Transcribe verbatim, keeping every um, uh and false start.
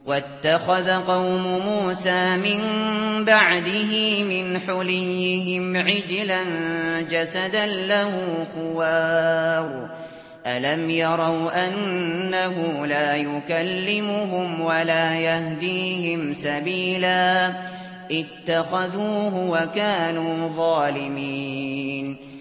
وَاتَّخَذَ قَوْمُ مُوسَىٰ مِن بَعْدِهِ مِنْ حُلِيِّهِمْ عِجْلًا جَسَدًا لَّهُ خُوَارٌ ۚ أَلَمْ يَرَوْا أَنَّهُ لَا يُكَلِّمُهُمْ وَلَا يَهْدِيهِمْ سَبِيلًا ۘ اتَّخَذُوهُ وَكَانُوا ظَالِمِينَ